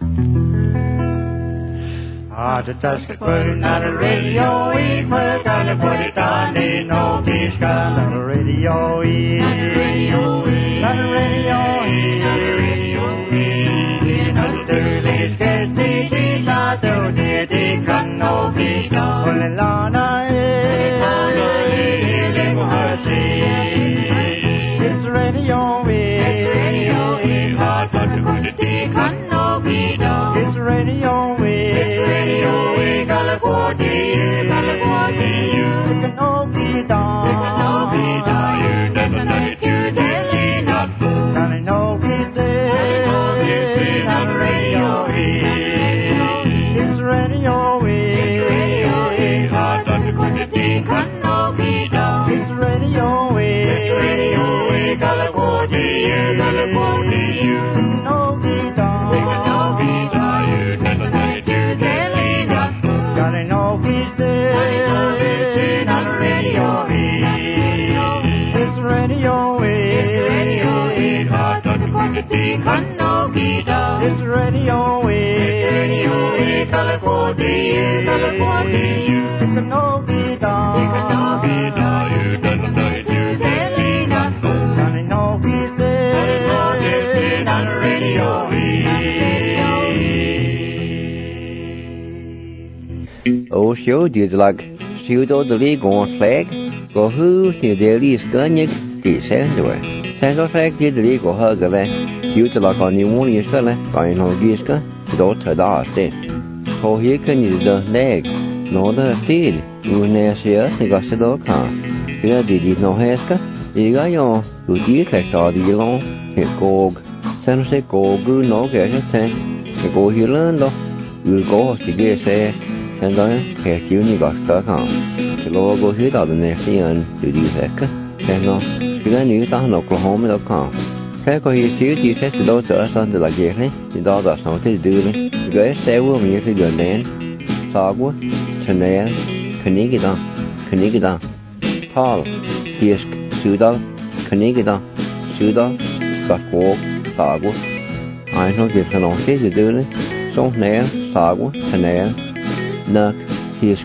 Just putting on the radio, we put on the body down, they know he's got on the radio, on the radio, on the radio, on the radio, you know the Thursday's guest, he's not the day, they can know he's gone. Well, Lana, it's the radio, it's radio, hard but the good they can know he's gone. It's the radio, it's radio, California, California, it's no vida, you don't know it, you can't not school, Johnny no business, on the radio. Oh, sure, did like shoot all the league on flag, go who near the least gun you did send away. Send us like did the league or hug away. Use like on the one years, I know Giska, don't tell us it. Oh, here can you the leg, no, the steel, you never see us, you got the dog car. You did no haska, you got your good year, like all the long, hit gog, send us a go, grew no get a tank, you go here learn though, you'll go to get says, send on, catch you, you got stuck on. The lower go hit out the next year and do this heka, and no, you got new down Oklahoma.com. Thế có hiểu xíu chia sẻ từ đâu trở sang từ là gì đấy thì đó là sao thế đưa lên gửi xe của mình thì gần đến sao quá chân này cái đó tall disk sudal cái đó sudal bạc quốc sao quá ai nói gì sao nói thế thì đưa lên số này sao quá chân này nấc disk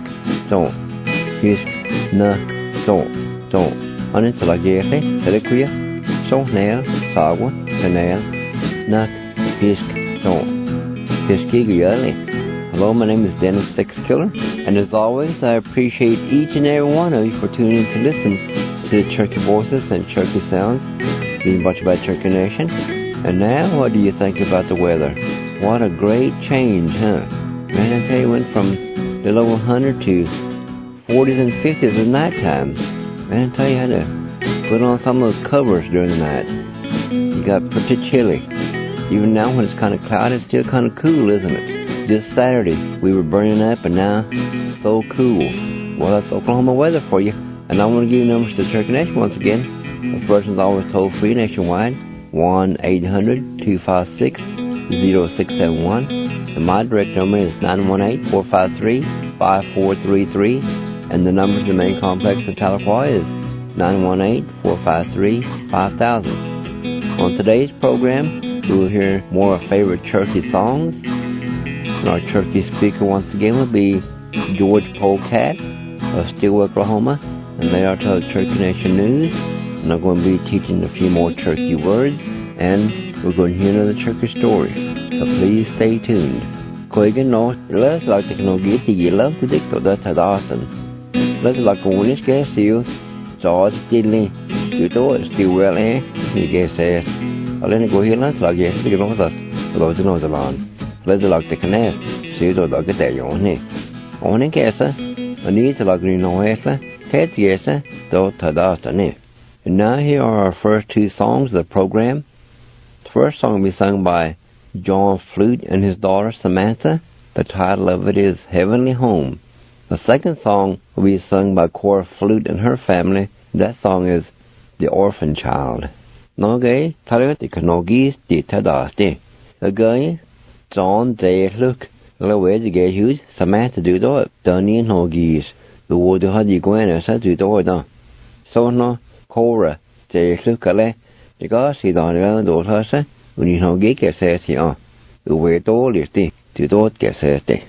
nấc trộn anh ấy là gì đấy để khuya số này sao quá này nấc disk trộn disk cái gì. Hello, my name is Dennis Sixkiller, and as always, I appreciate each and every one of you for tuning in to listen to the Cherokee Voices and Cherokee Sounds, being brought to you by Cherokee Nation. And now, what do you think about the weather? What a great change, huh? Man, I tell you, went from the low 100 to 40s and 50s at night time. Man, I tell you, I had to put on some of those covers during the night. It got pretty chilly. Even now, when it's kind of cloudy, it's still kind of cool, isn't it? This Saturday, we were burning up, and now it's so cool. Well, that's Oklahoma weather for you. And I want to give you numbers to Cherokee Nation once again. The first one's always toll-free nationwide, 1-800-256-0671. And my direct number is 918-453-5433. And the number to the main complex in Tahlequah is 918-453-5000. On today's program, we will hear more of favorite Cherokee songs. And our Cherokee speaker once again will be George Polecat of Steele, Oklahoma, and they are to the Cherokee Nation News. And I'm going to be teaching a few more Cherokee words, and we're going to hear another Cherokee story. So please stay tuned. Koigan no, let's like the no get the love to dick to that Dawson. Let's like when it's get you, George Diddley, you do it still well, eh? He gets says, I'll let it go here, let's like yes, you know us, those who know the lawn. Let's like the canast, see to look at that on it. On a guesser, I need to like no answer, Ted guesser, though Tadastan. And now here are our first two songs of the program. The first song will be sung by John Flute and his daughter Samantha. The title of it is Heavenly Home. The second song will be sung by Cora Flute and her family. That song is The Orphan Child. Noge, Talit, the Kanogis, the Tadasti. Again, John Day look, the way to get used, Samantha do it, Dunny and Hoggies, the wood had you going as I do it. So no, Cora, stay look, the gosh, he don't know those husses, when you know, get says he, uveto listi tytot käsete.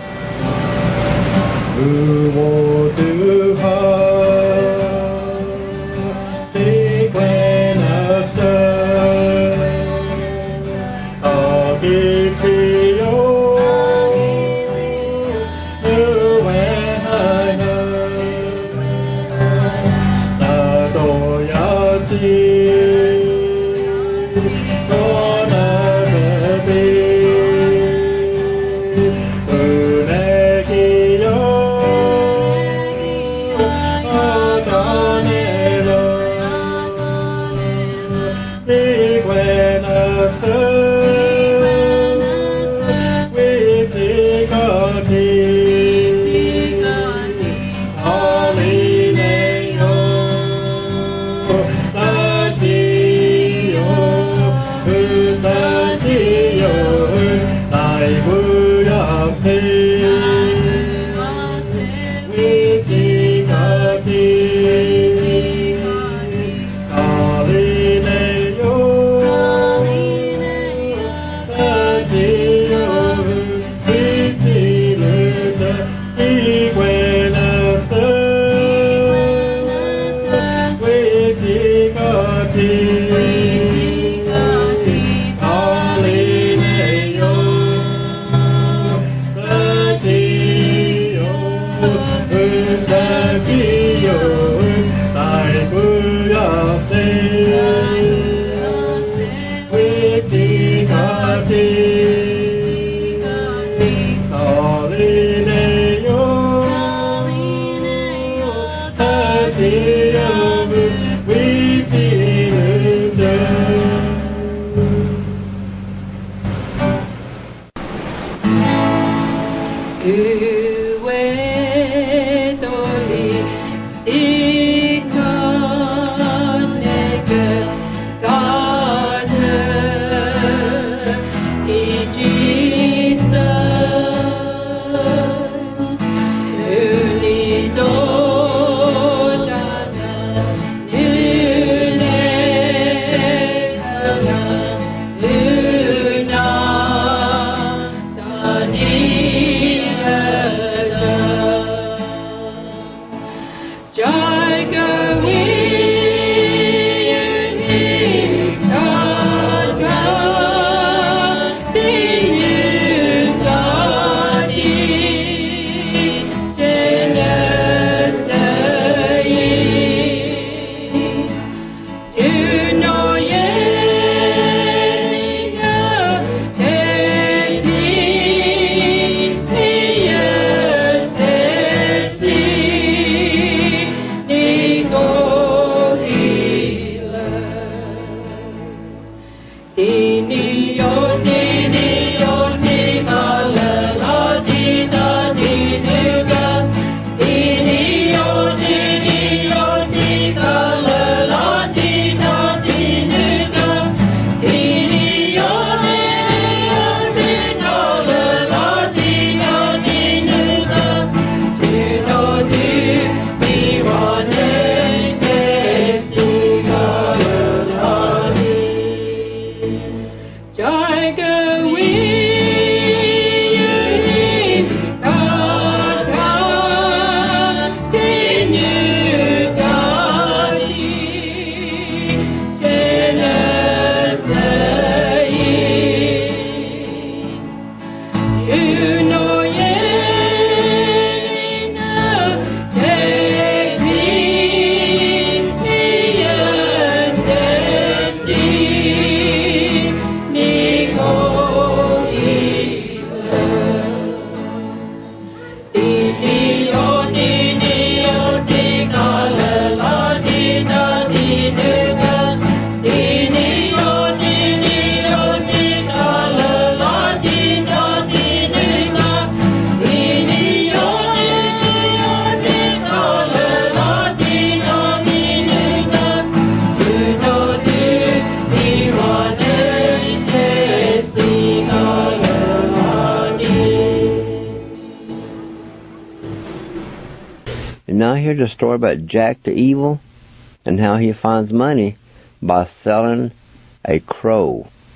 Now here's a story about Jack the Evil and how he finds money by selling a crow.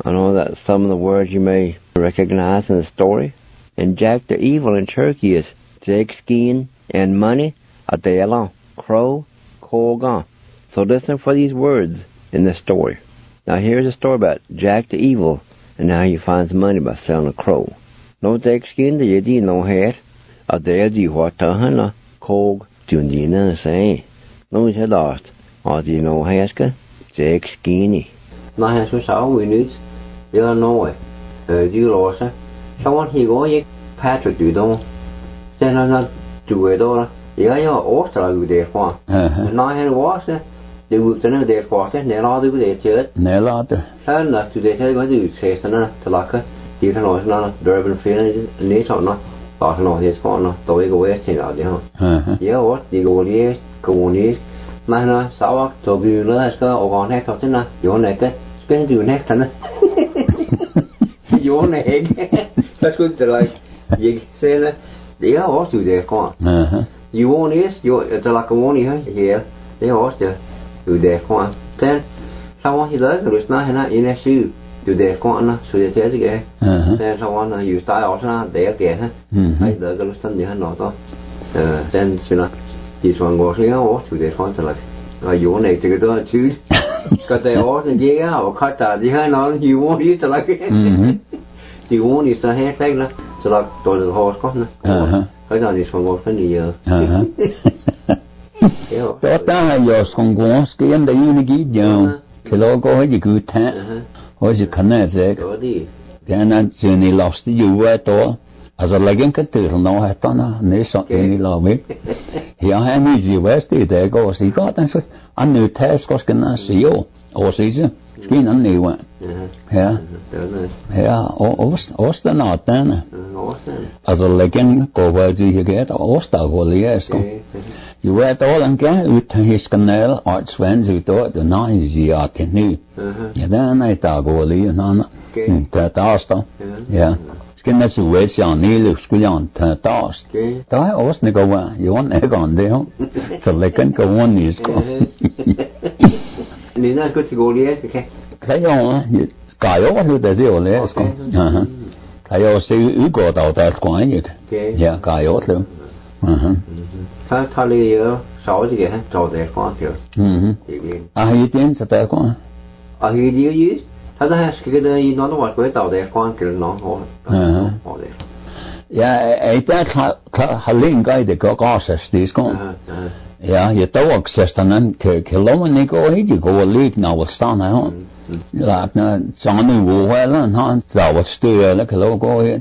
I know that some of the words you may recognize in the story. And Jack the Evil in Turkey is Zegskeen and money, Adela, crow, Kogan. So listen for these words in the story. Now here's a story about Jack the Evil and how he finds money by selling a crow. No Zegskeen the Yedi no head, Adela di Watahana, Kog, Jundina say. No head lost, Adi no haska, Zegskeeny. No has for 6 minutes, you're no way. You lost it. Someone he go, Patrick, you don't. Then I'm not do it all. Yeah, you're also you there for. And I had washed it. They would know their quarter, Nella do their church. Nella. Turn not to the tell what you say to lock it. You can also not durable feeling need or not. But no, his corner, though you go away to the yeah, what? You go here, go on here. Man, sour, to be less go or next or dinner. Your neck, spend you next time. Your neck. That's good to like. You say that. They are also there, corn. You won't is, it's like a warning here. They also do their corn. Then, someone he does, there's not in a shoe. Do their corner, so they tell you again. Then someone you style also there again. I the Galustan, you know. Then, you know, this one goes here, or to their corner like. You won't take it on choose. Because they all the yeah, or cut out the hand on, you won't eat like it. You won't use the hand like that. So like the horse corner. I don't this one goes in the year. Đó ta giờ xong quá cái anh đấy như cái giờ cái lo có gì cứ thế hoặc là khả năng sẽ cái anh chỉ này lost you vậy đó à rồi lại cái từ nó hay đó na nếu sao cái này lo biết hiện hay như gì vậy thì để có gì có但是anh nữ thế có cái nào sử dụng ở sử dụng cái anh nữ vậy yeah Osta nào ta nè à rồi lại cái có vài gì cái đó Osta gọi là cái you were all and get with his canal arts friends who thought the noisy art knew. Yeah, then I thought, well, you know, that also. Yeah. Skin that's way on nearly school on tossed. So I was go, you want egg on there. So they can go on this go. And you're not good to go there, okay? Kayo, Sky over the zero less. Kayo say you got out that quiet. Yeah, Kayo too. Thà lý sáu gì hết trâu để con kiểu. Hi tiếng sao để con? Hi điều gì? Thà đó cái đấy nó nó quay tàu để con kiểu nó hồ. Yeah, ấy ta khá linh cái để có access this con. Yeah, you don't access nên cái lo mình này có ấy chỉ có leak nào vào stan này không? Là nó chọn cái vụ vậy là nó giàu vật studio là cái lo có ấy.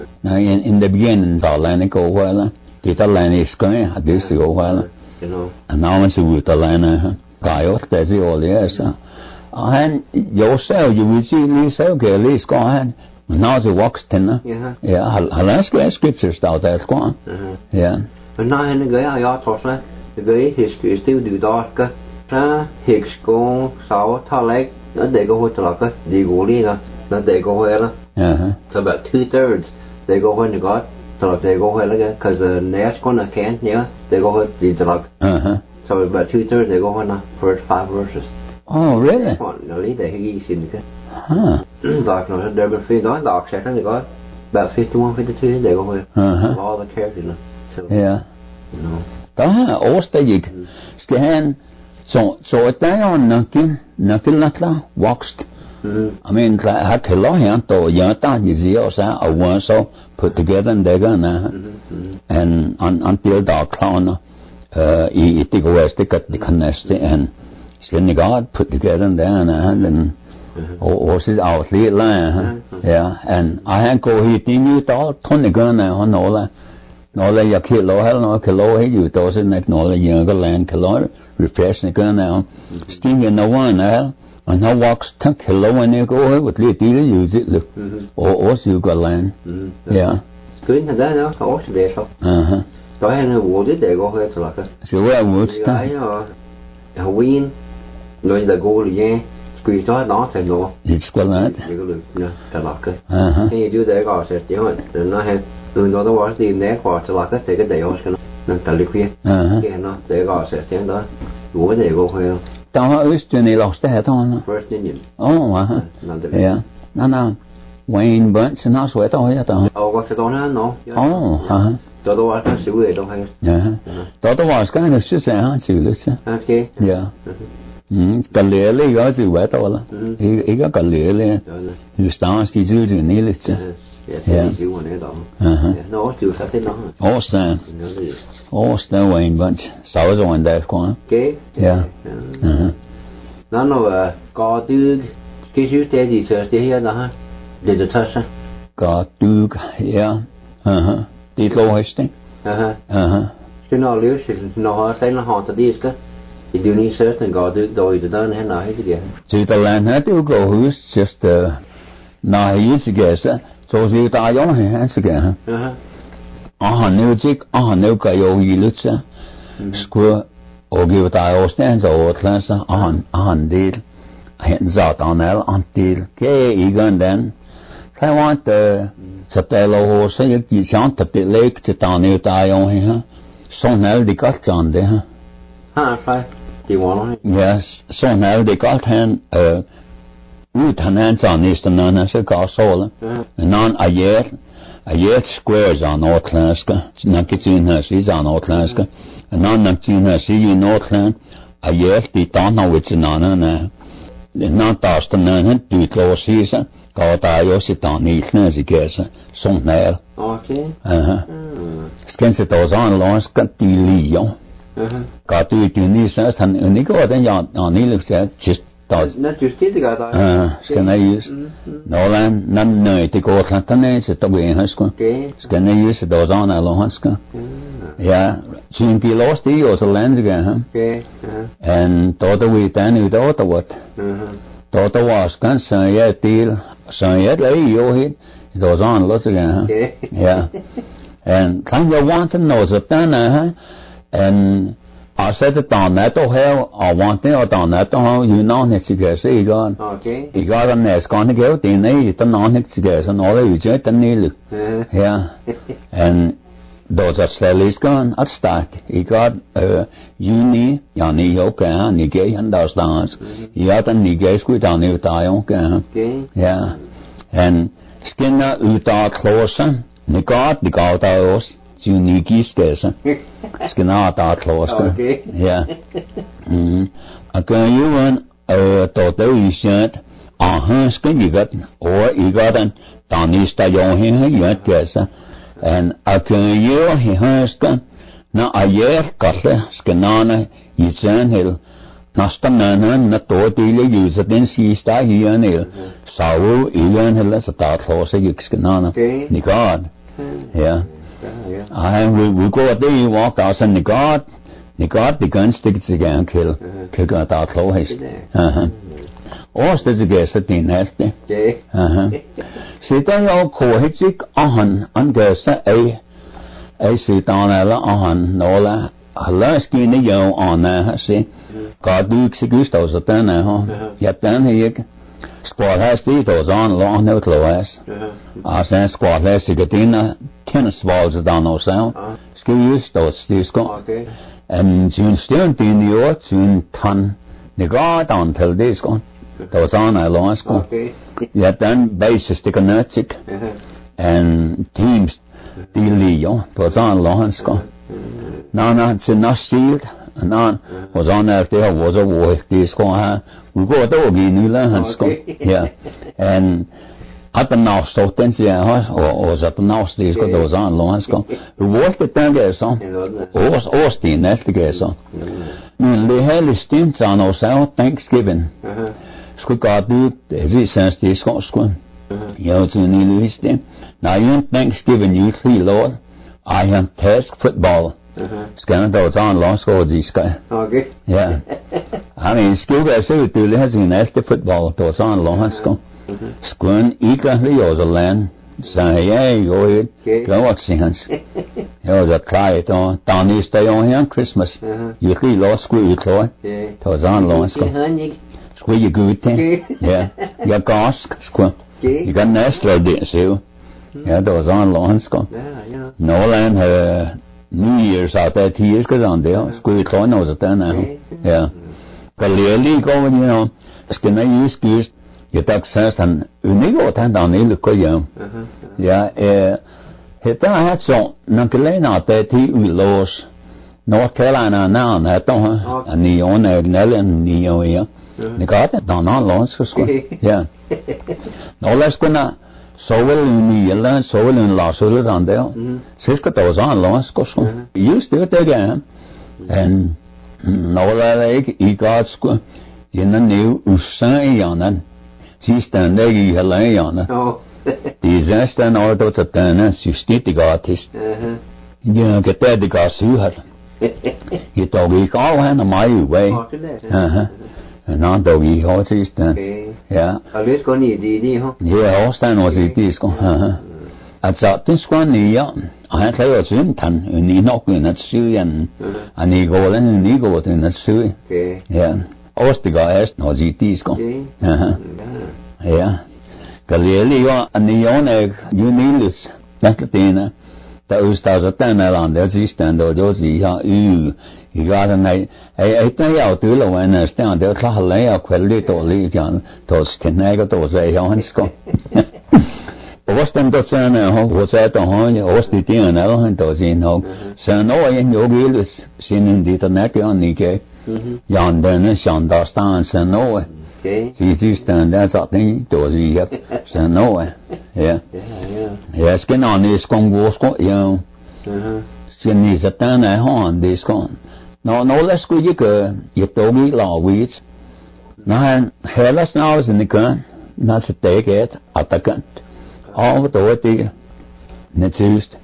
In the beginning giàu là nó có vậy là. Thì ta lại này cái hạt điều sự của là, nào mà sự ta lại này, cái ở đây gì ở đây sao? Anh yourself you will see yourself cái lý có anh, nào sẽ works ten á, yeah, halas cái scriptures out there có, yeah. Nói anh cái ai ở thôi là, cái history still do đó cái, ta Hicks có sáu thằng lấy, nó để có hồi trở cái, đi ngủ đi là, nó để có hồi là, so about 2/3 để có hồi nữa so they go ahead again because the next one can yeah they go ahead the drug so about 2/3 they go ahead now for 5 verses. Oh really? No lead they he seen the dark no there be free dark check and they got about 51 52 they go ahead all the characters so yeah no đó Osta gì cái han so tại on nó là waxed. I mean, I can lie on to Yata, Yziosa, a one so put together and they're gonna, and until the clown, he take away stick at the canasta and send God put together and then, or she's out late line, yeah, and I had go he think you thought, Tony Gunner on all that. Nó là giờ khi lỗ hết nó cái lỗ hết dù tôi sẽ nói nó là giờ cái land cái lỗ refresh này cái nào Stephen no one nào and how walks tank hello and they go with the deal use it look or also you got land yeah cứ như thế đó có sẽ để sao rồi hay là vụ đấy để có hơi là cái so where would start Halloween rồi là go liền quỳ cho nó thành nó it's well that you go look cái là cái thì you do there có sẽ chứ nó hay người nó đó vào tìm nét vào là cái để hồi cái nó tạo lực khuyên cái nó để có sẽ tiếng đó vụ để có hơi tao hỏi Østern I lost det här tårna. First Indian. Oh, yeah. na Wayne Bunch and that's what I thought. Oh, what's it on no? Oh, Todo was not sure they don't have. yeah. Todo was kind of just a chữ listen. Okay. Yeah. Cái lẽ lấy cái gì vậy đó là, ý cái lẽ là, you start cái chữ gì nè là chứ. Yeah. You want it on. No, chữ sao thế nó? Austin Wayne Bunch, sáu rồi anh đây con. Okay. Yeah. Nó có từ cái chữ thế gì sợ thế here đó. Để được thật sao? Có từ yeah. Đi lâu hết đấy. Cái nó liều thì nó thấy nó họ thật đi cái. Thì điều này sợ thì có từ đôi từ đó hay nói cái gì? Chỉ ta làm hết điều go who's just nói gì cái sao? Cho dù ta giống hay hết cái ha. Nếu cái yêu gì lúc sao? Square og ta Austin rồi class đi hiện giờ tao nói đi cái ý gần đến. Khai want sắp tới lâu hồ sẽ được chỉ chọn tập thể lệ cho tao nếu ta yêu hay ha. Xong nào đi cắt chọn đấy ha. Phải. Do you want it? Yes, so now they got him hands on this and then so got soul. And non a year squares on Northlandska. Not getting her she's on Northlandska. And non not getting her she in Northland. A year the don't know which non and not dust and then do close season. Go ta yo sit on Northland as guess. So now. Okay. Skin sit those on launch got the Leo. Cả tụi ní sẽ thành ní có tên nhọn ní lực sẽ chỉ tao nó chỉ tí cái đó cái này nó là năm nơi thì có thằng tên này sẽ tao về hết con cái này sẽ đào ra nào hết con yeah chuyện kia lost đi ở trên lens cái ha and tao về tên người đó tao vật tao was cái sáng yết lấy yêu hết đào ra nó cái ha yeah and kind of want to know the tên ha. And I said that on that to hell, I want to on that to how you know it's to get see God. Okay. He got a nest going to go in there, it's on it to get and all you just need. Yeah. And those are sellies gone at start. He got uni, yani okay, and he gave and those dance. He got a nigga squid on you die okay. Yeah. And skinner uta closer, the God those. Unique skesa. Skina ta kloska. Yeah. Akan yuan toto ishat skin you got or you got an tanista yon yet kesa. And akan you he haskan na ayer katle skinana yisan hill nastamana na totile use den sista hianil. Sawu ilan hill sa ta klosa yikskinana. Ni God. Yeah. We go out there, you walk out and the God, the gun sticks again, kill got out close. Or there's a guess at the nest. Sit on your core, hitchik on guess a sit on on Nola, a last skinny yo on there, see. God do exegustos at then, yet then he. Squad has those on long no close. I said squad has to get in tennis balls down no sound. Excuse those disco. And soon still in the earth, soon ton the guard until this gone. Those on I lost go. Yet then bases stick a nutchick and teams deal those on long go. No, it's enough shield. And on was on there was a war this go we go to again yeah and at the now so tense or at the now this go those on long go we was the thing there so was Austin that's the guess so the hell is stints on us out Thanksgiving sku got do this sense this go you know to need list now you Thanksgiving you see Lord I am task football. Scan those on lost goals this guy. Okay. Yeah. I mean, school guys say it has been after football, those on lost go. Squan eagerly or the land. Say, yeah, go ahead. Go watch things. You know, the client on down this day on here on Christmas. You really lost school, you Chloe. Those on lost go. Square you good thing. Yeah. You got gosk, square. You got Nestle, didn't you? Yeah, those on lost go. No land, New Year's out there 2 years goes on there. Square Chloe knows it then now. Yeah. But really going, you know, skin I use Ég tak senstan unigo tanda nilu ko yo. Ja, heta hat so nankelena te ti ulos. North Carolina now na to ni on nelen ni yo ya. Ni gata dana lons sko. Ja. No les kuna Sowel ni yella sowel in la sowel on there. Siska to on lons sko. Used to it again. And no like I got sko. Yenna new usan yanan. Sistan legi hela yana. Disastan ordo tatana systitigatis. Ja, getediga suhar. Je togi kau han mai way. Non togi ho sistan. Ja. Alles kon ni di ho. Ja, hostan was it disko. At satin skwan ja. Han klarer sin tan ni nok at suyan. Ani golen ni goten at su. Ja. Ostiga est no it disko. Ja. Galeli jo anione unilis. Nakatena. Ta ustaza tänään ja sistään do josi ja Iga nei ei tää tu lo en staan det klalle ja kvälli to li jan to skenega to se ja hansko. Ostan to sen ho se to han osti tien ja han to sin ho. Sen o en jogilus sinin dit näke annike. Jan den sjanda stan sen o. Si sistään där satt ni to si ja sen o. Ja. Ja skenan is kongosko ja. Sen ni satan han diskon. No les go you go, you togi lawis. Na helas now is in the gun, na se take it at the gun. All the way to net used.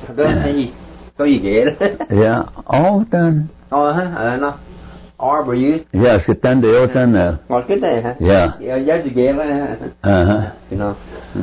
Có gì ghê đó. Yeah, all done. No. Arbor used. Yes, get done the old son there. Ngọt cái này hả? Yeah. Giá gì ghê đó. You know.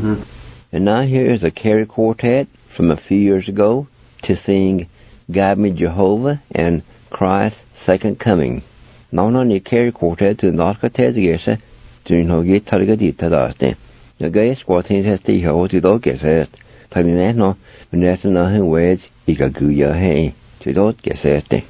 And now here is a Carey Quartet from a few years ago to sing Guide Me Jehovah and Christ's Second Coming. Now on the Carey Quartet to not get together to no get targetita daste. The guys quartet has the how to do get it. Telling no, when there's nothing words, you can go your hay to do get it.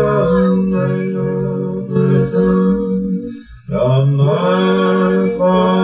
My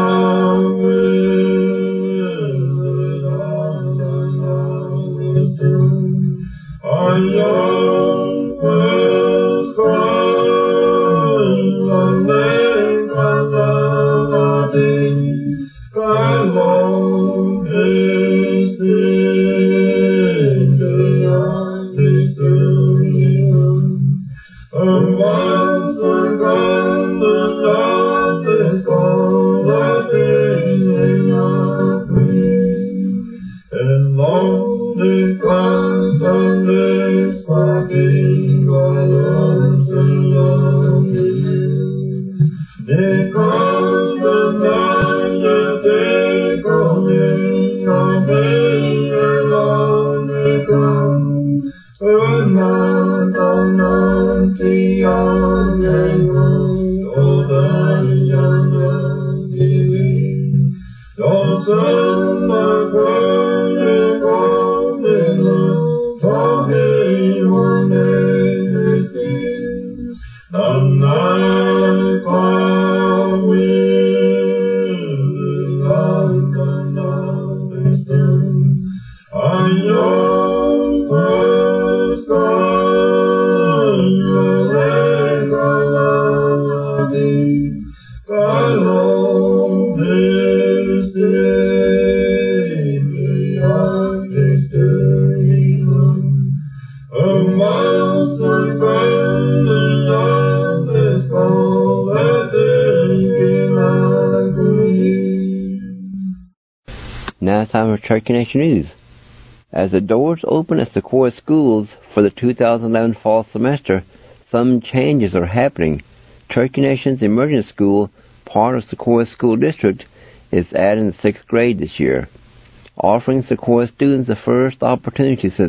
Now it's time for Cherokee Nation News. As the doors open at Sequoia schools for the 2011 fall semester, some changes are happening. Cherokee Nation's Emergent School, part of Sequoia School District, is adding the 6th grade this year, offering Sequoia students the first opportunity since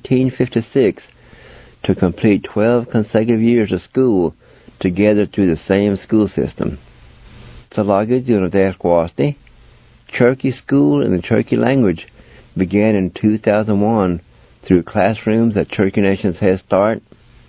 1956 to complete 12 consecutive years of school together through the same school system. Cherokee School in the Cherokee language began in 2001 through classrooms at Cherokee Nation's Head Start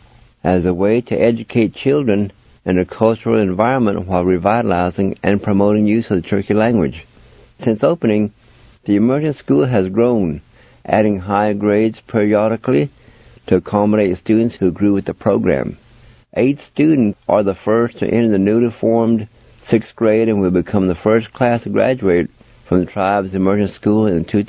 as a way to educate children in a cultural environment while revitalizing and promoting use of the Cherokee language. Since opening, the Emergent School has grown, adding high grades periodically to accommodate students who grew with the program. 8 students are the first to enter the newly formed 6th grade and will become the first class to graduate from the tribe's Emergent School in the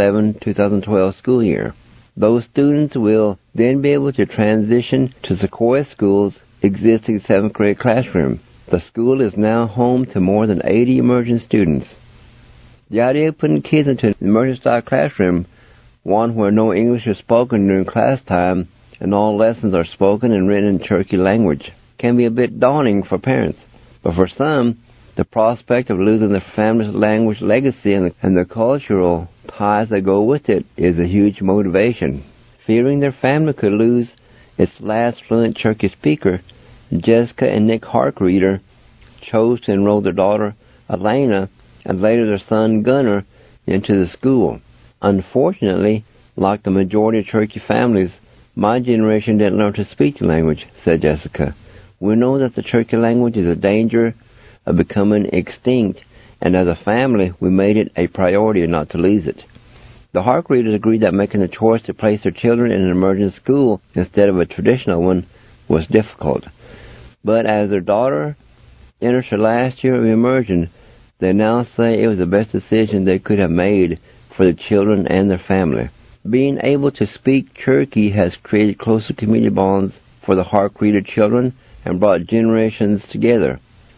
2011-2012 school year. Those students will then be able to transition to Sequoia School's existing 7th grade classroom. The school is now home to more than 80 emergent students. The idea of putting kids into an emergent-style classroom, one where no English is spoken during class time and all lessons are spoken and written in Cherokee language, can be a bit daunting for parents. But for some, the prospect of losing their family's language legacy and the cultural ties that go with it is a huge motivation. Fearing their family could lose its last fluent Cherokee speaker, Jessica and Nick Harkreeder chose to enroll their daughter, Elena, and later their son, Gunnar, into the school. Unfortunately, like the majority of Cherokee families, my generation didn't learn to speak the language, said Jessica. We know that the Cherokee language is in danger of becoming extinct, and as a family, we made it a priority not to lose it. The Harkreeders agreed that making the choice to place their children in an emergent school instead of a traditional one was difficult. But as their daughter enters her last year of immersion, they now say it was the best decision they could have made for the children and their family. Being able to speak Cherokee has created closer community bonds for the Harkreeder children and brought generations together.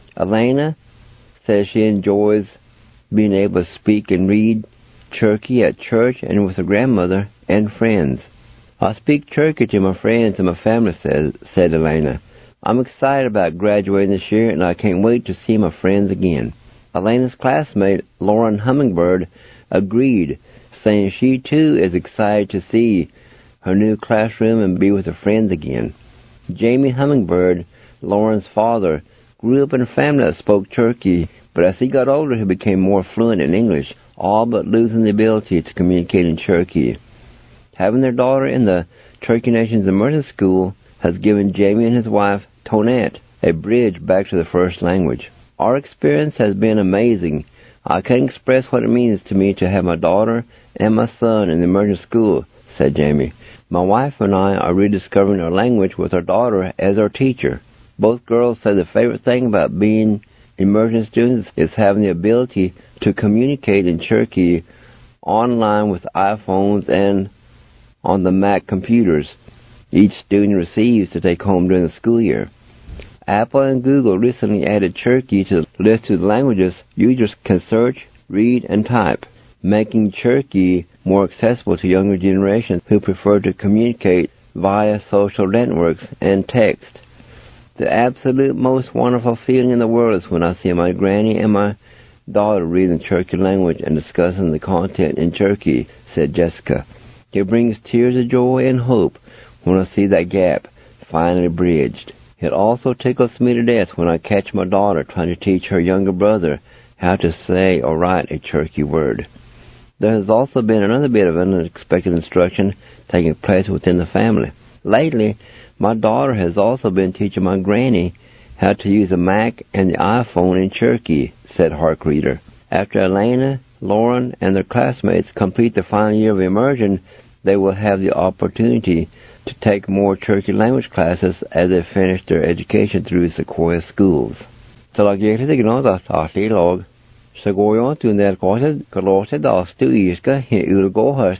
Elena says she enjoys being able to speak and read Cherokee at church and with her grandmother and friends. I speak Cherokee to my friends and my family, said Elena. I'm excited about graduating this year and I can't wait to see my friends again. Elena's classmate, Lauren Hummingbird, agreed, saying she too is excited to see her new classroom and be with her friends again. Jamie Hummingbird, Lauren's father, grew up in a family that spoke Cherokee, but as he got older, he became more fluent in English, all but losing the ability to communicate in Cherokee. Having their daughter in the Cherokee Nation's Emergent School has given Jamie and his wife, Tonette, a bridge back to the first language. Our experience has been amazing. I can't express what it means to me to have my daughter and my son in the Emergent School, said Jamie. My wife and I are rediscovering our language with our daughter as our teacher. Both girls said the favorite thing about being immersion students is having the ability to communicate in Cherokee online with iPhones and on the Mac computers each student receives to take home during the school year. Apple and Google recently added Cherokee to the list of languages users can search, read, and type, making Cherokee more accessible to younger generations who prefer to communicate via social networks and text. The absolute most wonderful feeling in the world is when I see my granny and my daughter reading the Cherokee language and discussing the content in Cherokee, said Jessica. It brings tears of joy and hope when I see that gap finally bridged. It also tickles me to death when I catch my daughter trying to teach her younger brother how to say or write a Cherokee word. There has also been another bit of unexpected instruction taking place within the family. Lately, my daughter has also been teaching my granny how to use a Mac and the iPhone in Cherokee, said Hark Reader. After Elena, Lauren, and their classmates complete the final year of immersion, they will have the opportunity to take more Cherokee language classes as they finish their education through Sequoia schools. Segoyon to their courses, Colossus, Stuiska, Ulgohurst,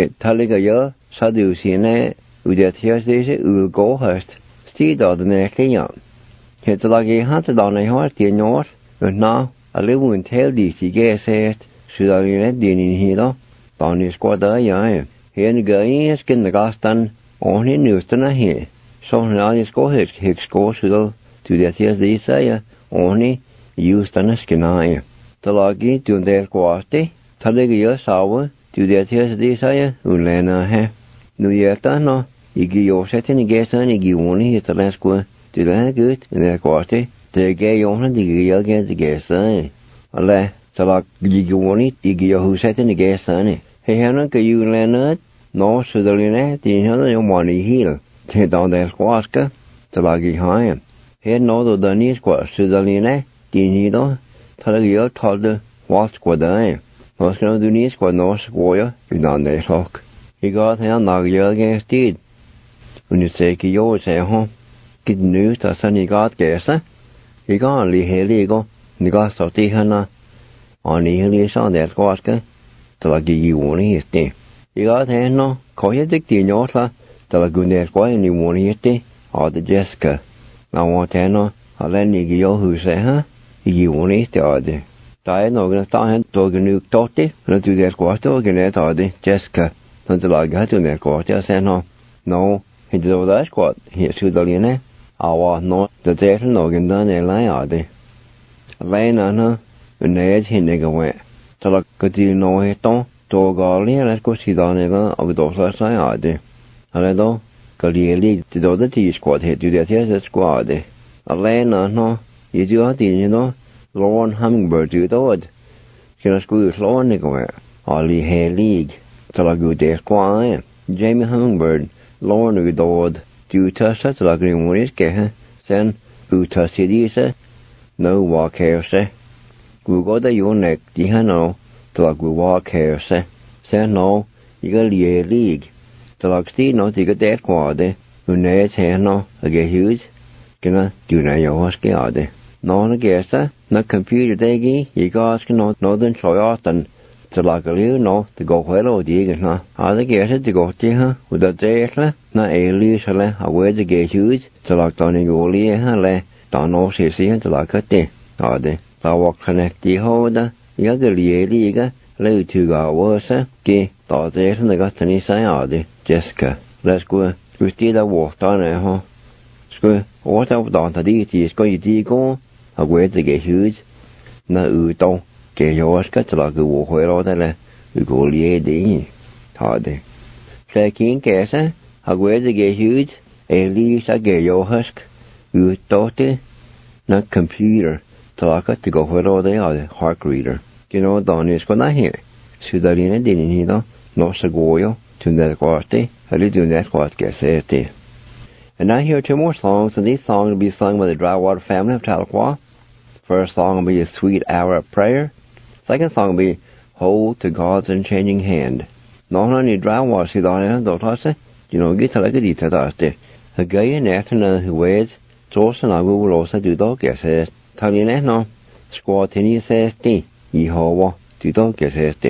Taliga, Sadusine, Udetias, Ulgohurst, Steed of the Nekian. It's like a hunted on a heart in north, and now a little in tail DC gas said, should I let the in here, down his squad, here the guy is getting the Gaston on his news to here. So now his go his score to the TSD say, only used on a skin. The loggy to their quality, Taliga sour to the TSD say, Ulena he. New Year, no, you give your setting gas and you give only his last go. To that good in their quality, they gay on the gear against the gas, eh? Ale, so like you want it, you give who set in the gas, eh? Hey, Hannah, can you learn no, so the Linet, the other money heel. Take down their squaska, so like you high. Here, no, the knee squash, so the Linet, the needle, tell the girl told the what squad, eh? Most going to do knee squad, no squire, you down there, sock. He got him, knock you against it. When you say, you say, home. Get news that Sunny got gas, he got only illegal, and got started Hannah on the Hilly on that squaska, till I give you one his day. He got no, call you dick the Northa, till I go in there squire and you one his day, or the Jessica. Now want to know, I'll let you go who say, huh? You give one his day, or the. I know gonna start him to a new totty, and do that squaster again at or the Jessica, until I got to that quarter, I said no, he did all that squat, he should the Lina. I was not the death and organ done a lie. Lane on her, and the edge he nigger went. So I could you know it on, to a golly, and let's go see the nigger of those last I did. I don't go the to do the tea squad here to that yes squad. A lane on her, you do it, you know, Lauren Hummingbird do it. Can I school slow nigger went? All the hair league. So I go there squad. Jamie Hummingbird, Lauren with the do touch such like green one is get, sen, who touch it is, no walk here, say. We go to your neck, the hano, to like we walk here, say. Sen no, you got the league. To like Steve, no, you got that quad, who needs hair no, I get huge. Gonna do na your huske, no, I guess, no computer daggy, you guys can not northern soy often. To like a little no, to go well, dig, no. I guess it to go to her with a day, na alias, a way to get huge, to like Donny Goli, don't know she see to like a day, or the. I walk connect the holder, you got the liga, lay to go worse, gay, thought there and the got any say, or the Jessica. Let's go, we still a walk down there, huh? Screw, what I've done to these is going to go, a way to get huge, na don't. Get yours got to like a walk where all that we go lady. Hardy. Say king guess, a way to get huge, at least I get your husk. You thought it, not computer, to like it to go where all they are, Hark Reader. You know, Don is gonna hear. Sudalina didn't he know, no Segoyo, to that quarty, a little that what guess it. And I hear two more songs, and these songs will be sung by the Drywater family of Tahlequah. First song will be A Sweet Hour of Prayer. Second song will be Hold to God's Unchanging Hand. nó ni drama si đó nè đó thôi chứ cái thằng cái gì thế đó chứ cái này thằng nó huề chỗ sao nó cũng lo sao tụi đó cái sẽ thằng này nó squat thì ni sẽ tí以后哇tụi đó cái sẽ tí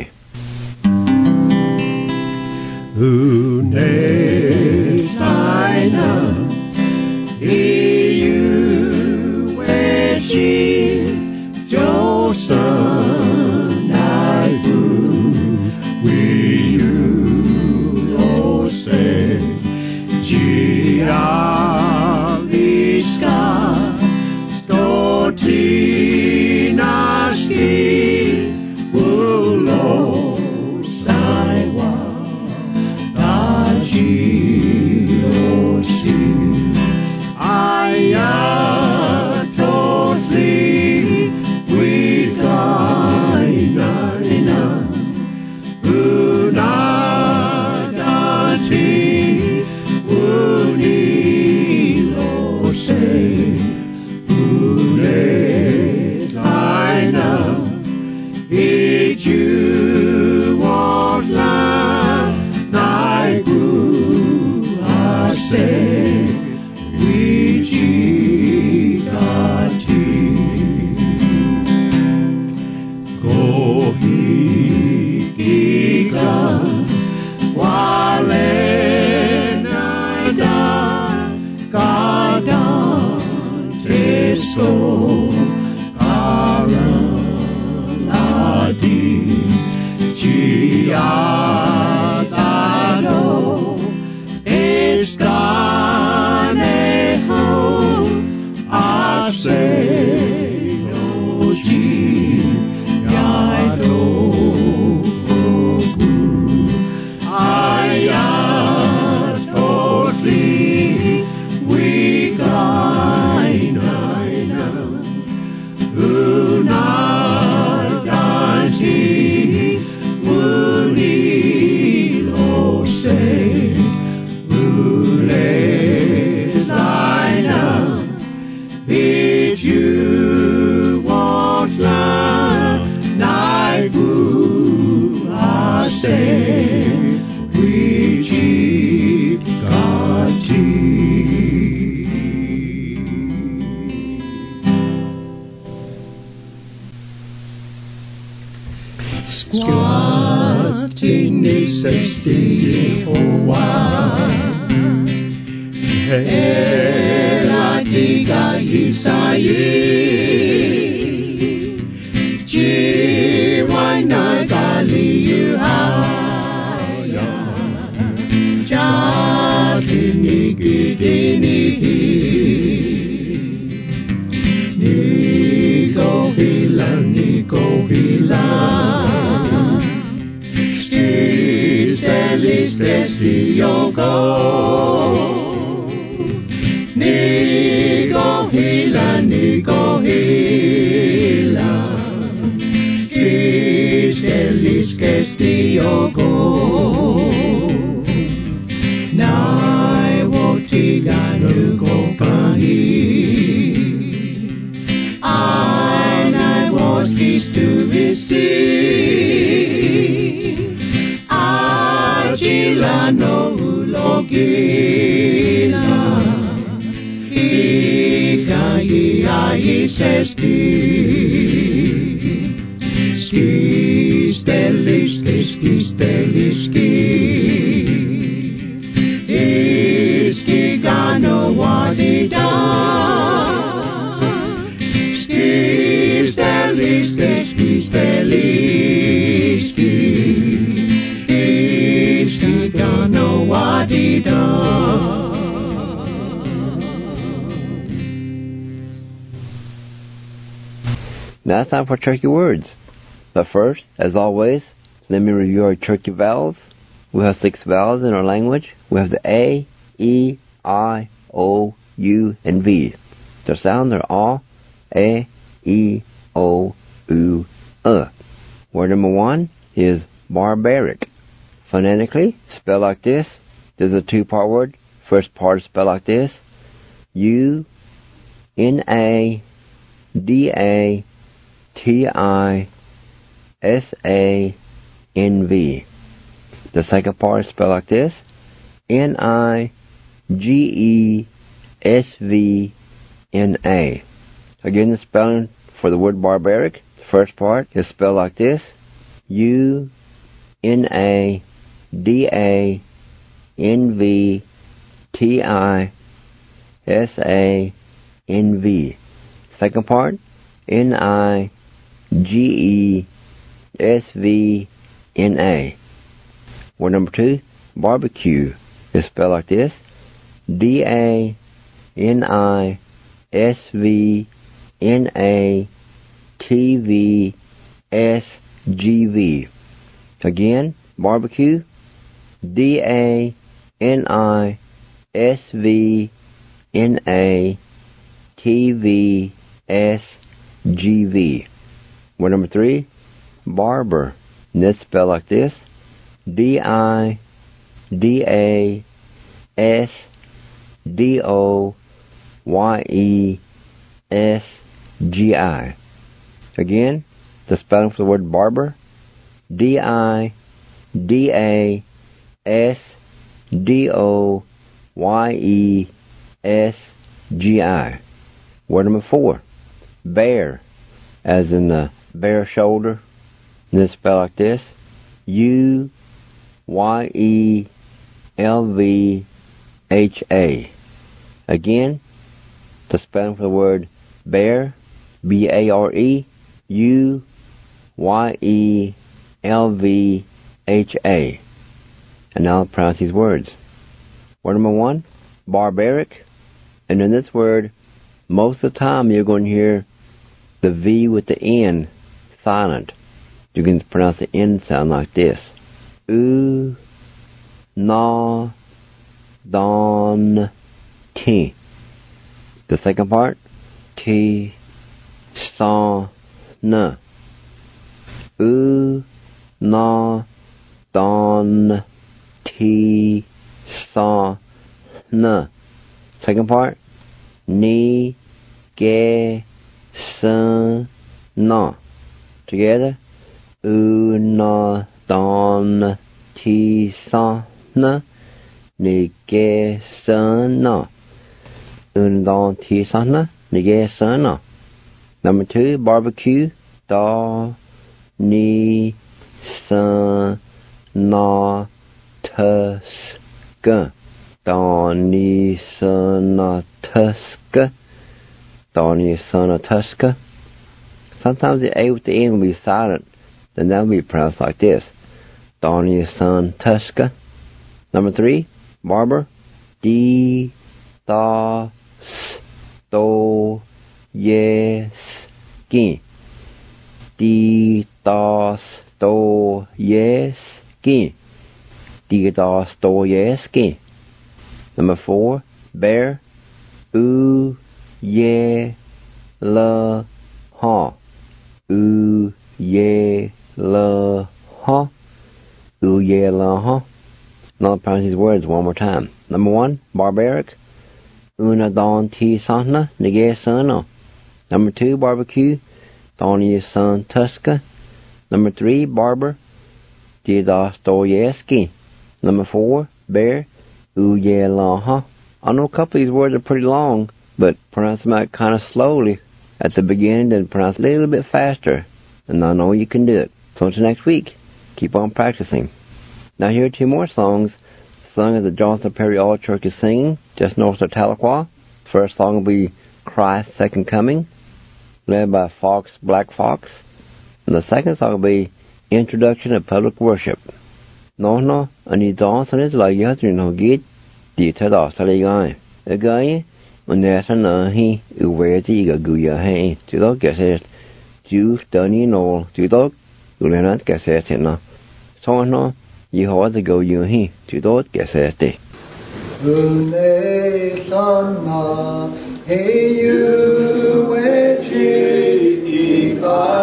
Now it's time for Turkey words. But first, as always, let me review our Turkey vowels. We have 6 vowels in our language. We have the A, E, I, O, U, and V. Their sounds are A, E, O, U, Word number 1 is barbaric. Phonetically, spelled like this. This is a 2-part word. First part is spelled like this. U-N-A-D-A-T-I-S-A-N-V. The second part is spelled like this: Nigesvna. Again, the spelling for the word barbaric. The first part is spelled like this: UNADANVTISANV. Second part: NIGESVNA. Word number 2, barbecue, is spelled like this: DANISVNATVSGV. Again, barbecue: DANISVNATVSGV. Word number 3, barber, and it's spelled like this: DIDASDOYESGI. Again, the spelling for the word barber: DIDASDOYESGI. Word number 4, bare, as in the bare shoulder, and it's spelled like this: UYELVHA. Again, the spelling for the word bare: BARE, UYELVHA. And now I'll pronounce these words. Word number 1, barbaric. And in this word, most of the time you're going to hear the V with the N silent. You can pronounce the N sound like this: na don ti. The second part: ti sa na. Na don ti sa na. Second part: ni ge sun na. Together: na don ti sa na ni ge sun na. Don ti sa na ni ge sun na. Number 2, barbecue: da ni sun na tuska. Da ni sun na tuska. Da ni sun na tuska. Sometimes the A with the N will be silent, then that will be pronounced like this: Da ni sun tuska. Number 3, barber: D da sto yes ski. D da sto yes ski. D da sto yes ski. Number 4, bear: ye la ha. Ye la ha. Ye la ha. Now I'll pronounce these words one more time. Number 1, barbaric: una don ti sana nige sana. Number 2, barbecue: don ye sun tuska. Number 3, barber: di Dostoevsky. Number 4, bear: ye la ha. I know a couple of these words are pretty long, but pronounce them out kind of slowly at the beginning and pronounce a little bit faster. And I know you can do it. So until next week, keep on practicing. Now here are 2 more songs sung as the Johnson Perry All Church is singing, just north of Tahlequah. First song will be Christ's Second Coming, led by Fox Black Fox. And the second song will be Introduction to Public Worship. No, ani Johnson is like you no get the tada saligai. Again, when there's an he who wears the guya hay, to the guesses, Jews done no, to the Ulanat guesses in a. So no, you hold the go you he, to the guesses day. Hey, you, which is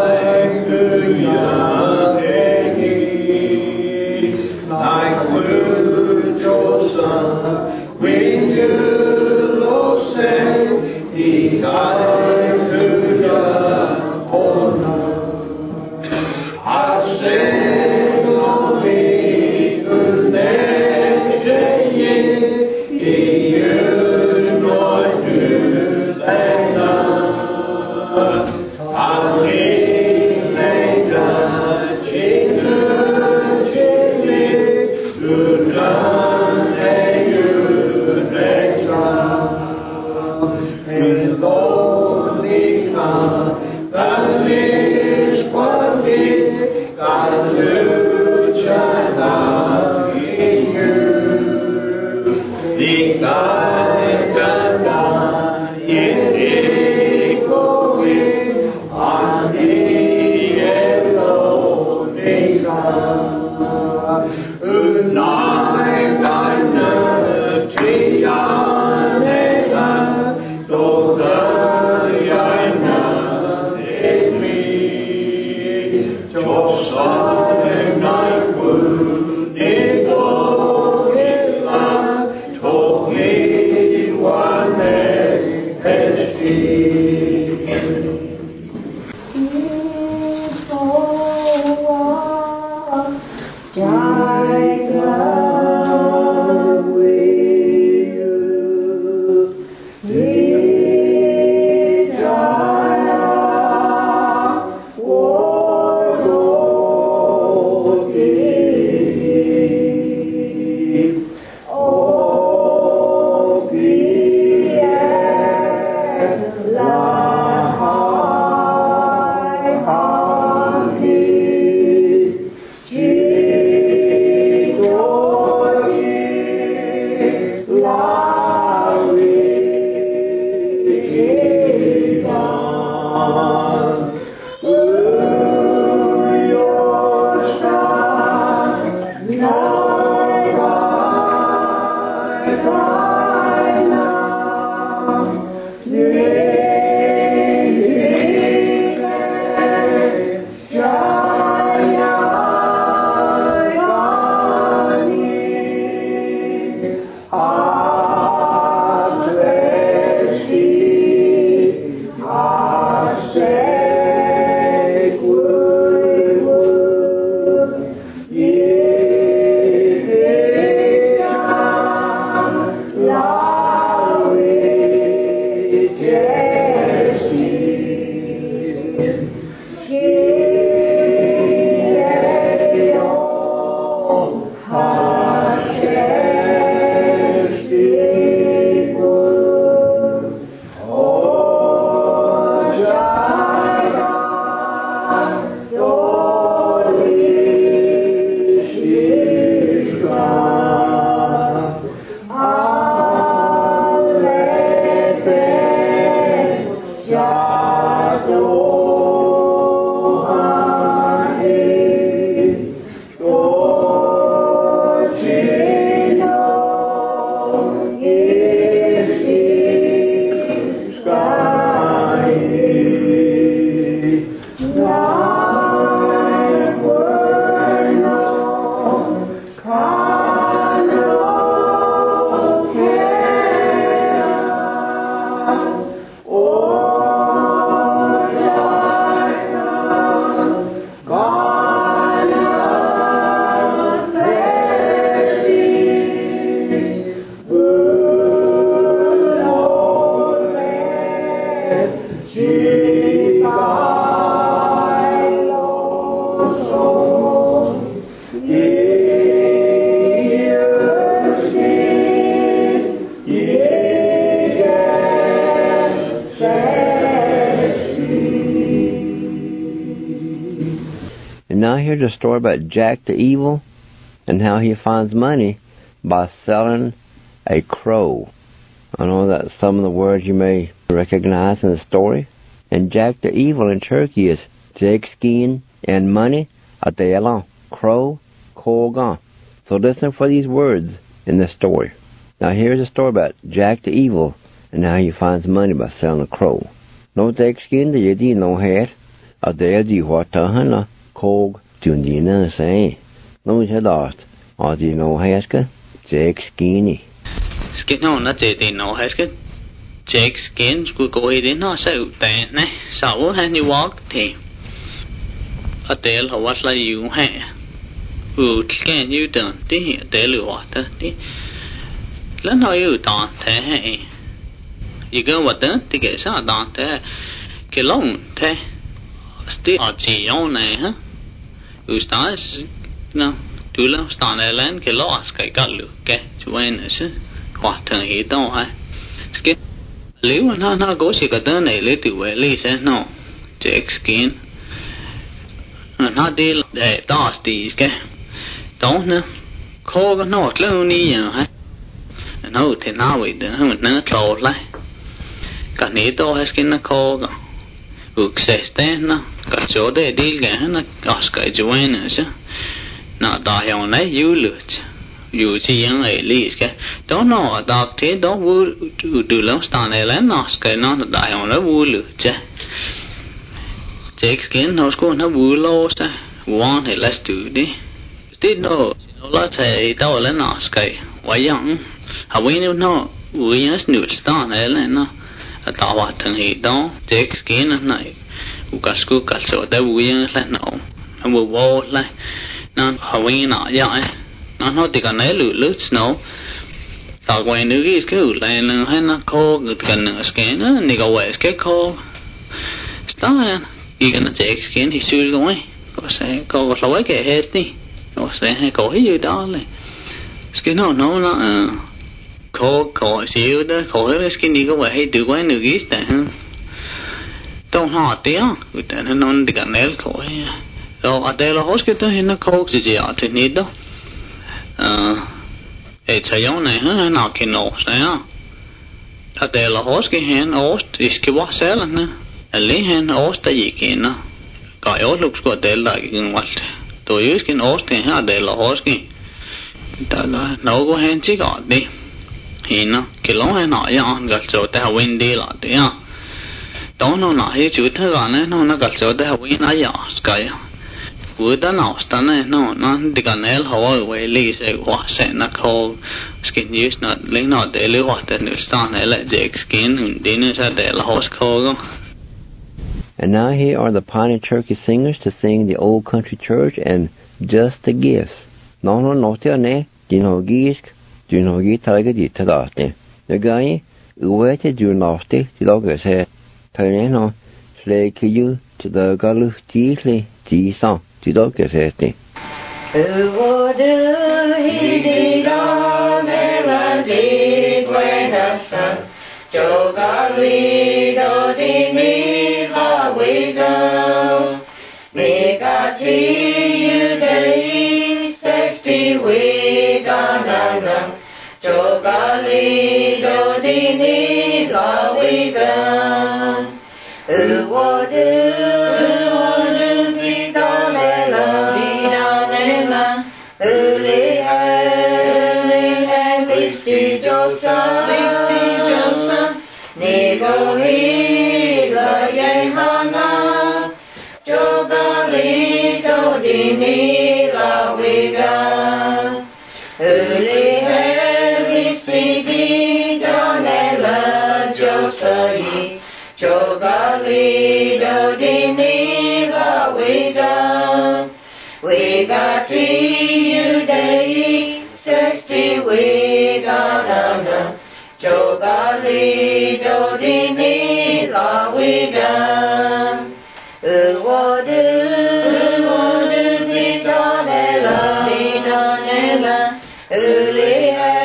like word your son, when you Lord say, he died to God, oh no. I say, no, me, Now here's a story about Jack the Evil and how he finds money by selling a crow. I know that some of the words you may recognize in the story. And Jack the Evil in Turkey is Jake Skin and money, Adela, crow, kogan. So listen for these words in the story. Now here's a story about Jack the Evil and how he finds money by selling a crow. No Jake Skin the yedi no head, Adela di watahana. Kog Jundina say, no headart, or the no haska, Jake Skinny. Skin no, not the no haska. Jake Skin could go in or so, then, so when you walk, tea. A tale of what like you have. Who can you done, tea, a tale water, tea. Let how you done, hey. You go what done to get some done, get long, tea. Still, I'll see on huh? Ustaz, no, Tula, Stan Ellen, Kelos, Kaikalu, Joannes, what turn he don't I? Skip, Liu and Hana go, she got done a little way, Lisa, no, Jack Skin, and how deal a dusty, don't know, call not lonely, and how to now with the not called like. Canito has skin a call. Uksestena, katsoo te tilgehänä askaitu enänsä. Na tahjona julut. Juusijan ei liiske. Tono adakti do vuutulam stanele naskai na tahjona vuulutse. Tekskin hoskuuna vuuloosta. Vuon hela studi. Stidno sinulata ei taole naskai. Vajang. Havinu no vuujas nyt stanele na. Tawatan hidon, Jake Skin and night. Ukasku so that we let no. And we wall like none Hawina, yeah. Not the canelu, looks no. Thought when you is cool, and Hannah call the gun skin, and they go west get call. Stan, you gonna Jake Skin, he shoes away. Go say, go away, get hasty. Go say, hey, go here, darling. Skin, no, Call siêu đó, call hết skin đi có vậy từ quay nước ít tại hả? Don't hot there, with that non the canal call. So at the host get in the coke gì thì nít đó. Chạy giống này hả? Nào cái nổ này á. At the host cái hen host is cái what sell nè. Lấy hen host tại gì cái nè. Cái host looks good there like in what. Tôi use cái host thì hả? The host cái. Đó là nó có hen chỉ gọi đi. Hina, cái lỗ hay nọ vậy, gặp chỗ ta win đi là thế à. Đó nó nọ hay chú thưa rằng này, nó gặp chỗ ta win á vậy, cái. Vừa đó nào, ta này nó đi cái này là hoa về lý sẽ hoa sẽ nó khô skin use nó lấy nó để lấy hoa để nước stan này là dễ skin, đi nữa sẽ để là hoa khô không. And now here are the Pioneer Turkey singers to sing the Old Country Church and Just the Gifts. Nó theo này, đi nó ghiếc. Du know you take it to that. The guy who waited you nasty to dog his head. Turn on, slay you to the galu deeply, Gisa to dog his head. Who do he did on melody when the sun? Jogali do di mi la we go. Me got you the east, testy we gonna. Jogali do di ni la we go. Who do di da le la, who li listijosa, Nigohila Yehana, Jogalido Dinila Wiga, Uli Heli Stigi Donela Josai, Jogalido Dinila Wiga, Wiga Tiudei, Sesti Wiga Nana, Jogalido Dinila Wiga, Uwadu Vidonela, Uli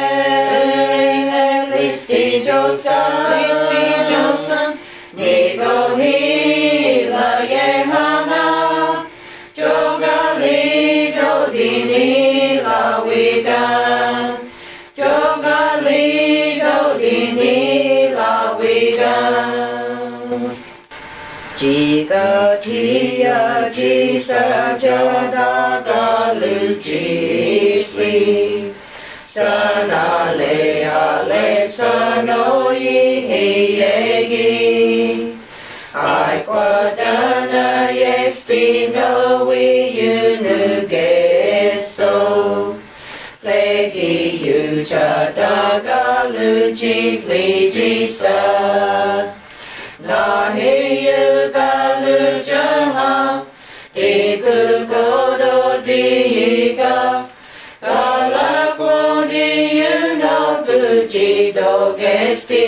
Listijosa, Nigohila Yehana, Jogalido Dinila Wiga, Jogalido Dinila Wiga. Jika tia jisa jada galuchitri, sana le sano yegi, I quadana yespino we unugeso, plegi uchada galuchitri jisa. Nahiyu galujaha, Ibu godo diiga, Galakwo diyu no bujido gesti,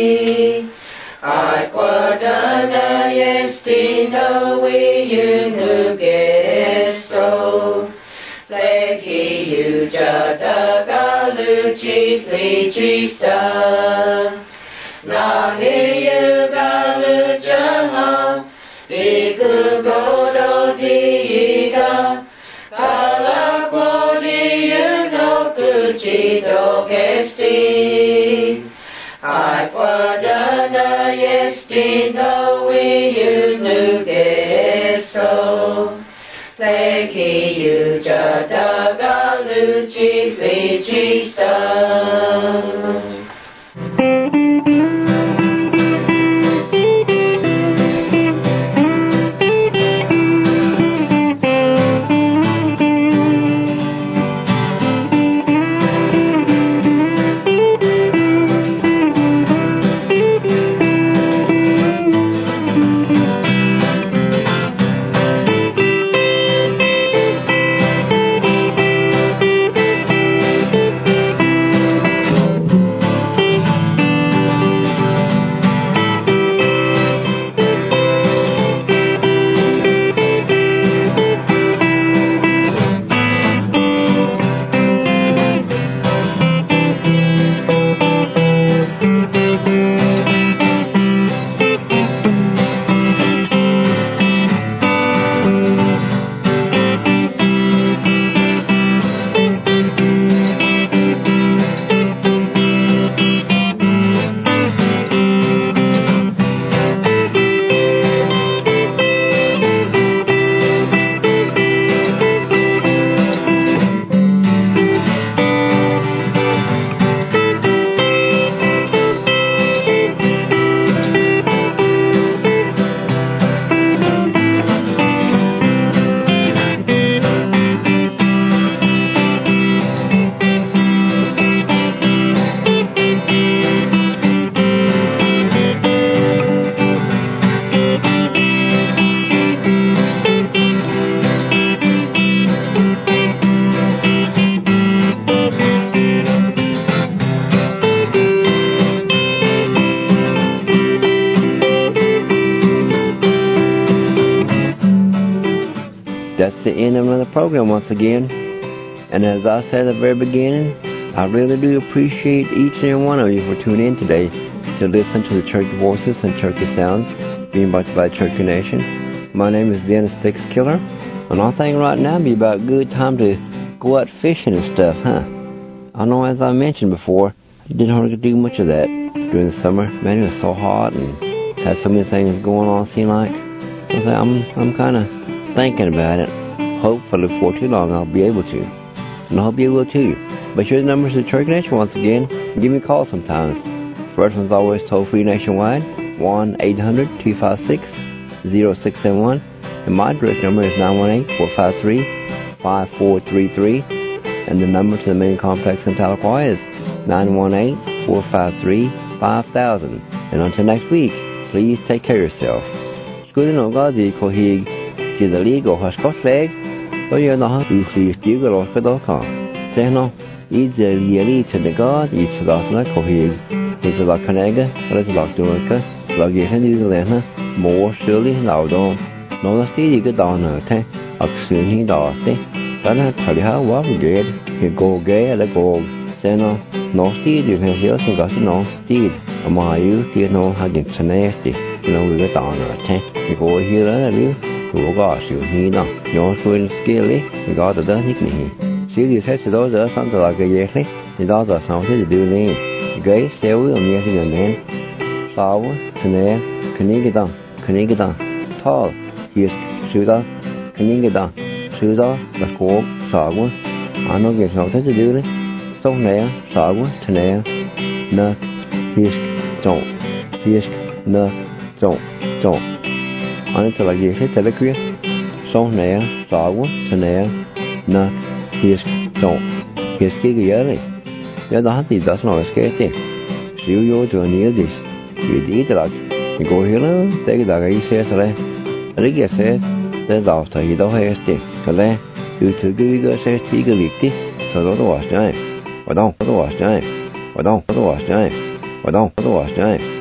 Aikwadana yesti no wiyunu gesto, Legi ujada galuchi flijisa, Nahiyu galujaha, Igu godo diiga, Galakwo diyu no bujido gesti, Aikwadana yesti no wiyunu geso, Legi ujada galuchi flijisa. That's the end of another program once again. And as I said at the very beginning, I really do appreciate each and every one of you for tuning in today to listen to the Turkey Voices and Turkey Sounds being brought to you by Turkey Nation. My name is Dennis Six Killer, and I think right now would be about a good time to go out fishing and stuff, huh? I know, as I mentioned before, I didn't hardly do much of that during the summer. Man, it was so hot and had so many things going on, seemed like. I'm kind of thinking about it. Hopefully before too long I'll be able to. And I hope you will too. But here's the numbers to the Church Nation once again. Give me a call sometimes. First one's always toll-free nationwide, 1-800-256-0671. And my direct number is 918-453-5433. And the number to the main complex in Tahlequah is 918-453-5000. And until next week, please take care of yourself. Good no gazi ko hig to the league or Hashkot leg, or you're not who please give a lot for the car. Tehno, it's a really to the god, it's a lot like ko hig. It's a lot Canega, or it's a lot Durka, like you can use the Lena, more surely loud on. No, the steady good on her, soon he lost it. Then I tell you how well we did. You go gay at the gold. Say no steed, you can hear some got no steed. And my youth did know how it's nasty. You know, we got on her, you go here and you go, you need no. You're feeling skilly, you got the dirty knee. See, you said to those that sounds like a yearly, the dogs are something to do lean. Gay, say we on the other then. Flower, Tanner, Kanigadan, tall, here's Suda, Kanigadan. Suda, the cork, Sagwa, I know there's nothing to do with it. So now, Sagwa, Tanner, Nut, Hisk, Don't, Hisk, Nut, Don't. And it's like you say, Telequia. So now, Sagwa, Tanner, Nut, Hisk, Don't, Hisk, Gilly. The other hand, does not escape it. So you to near this. You did like, you go here, take it like he says, Riga says, the doctor, you don't have to. Kale, you to give you a set eagerly, so don't wash time. Or don't wash time.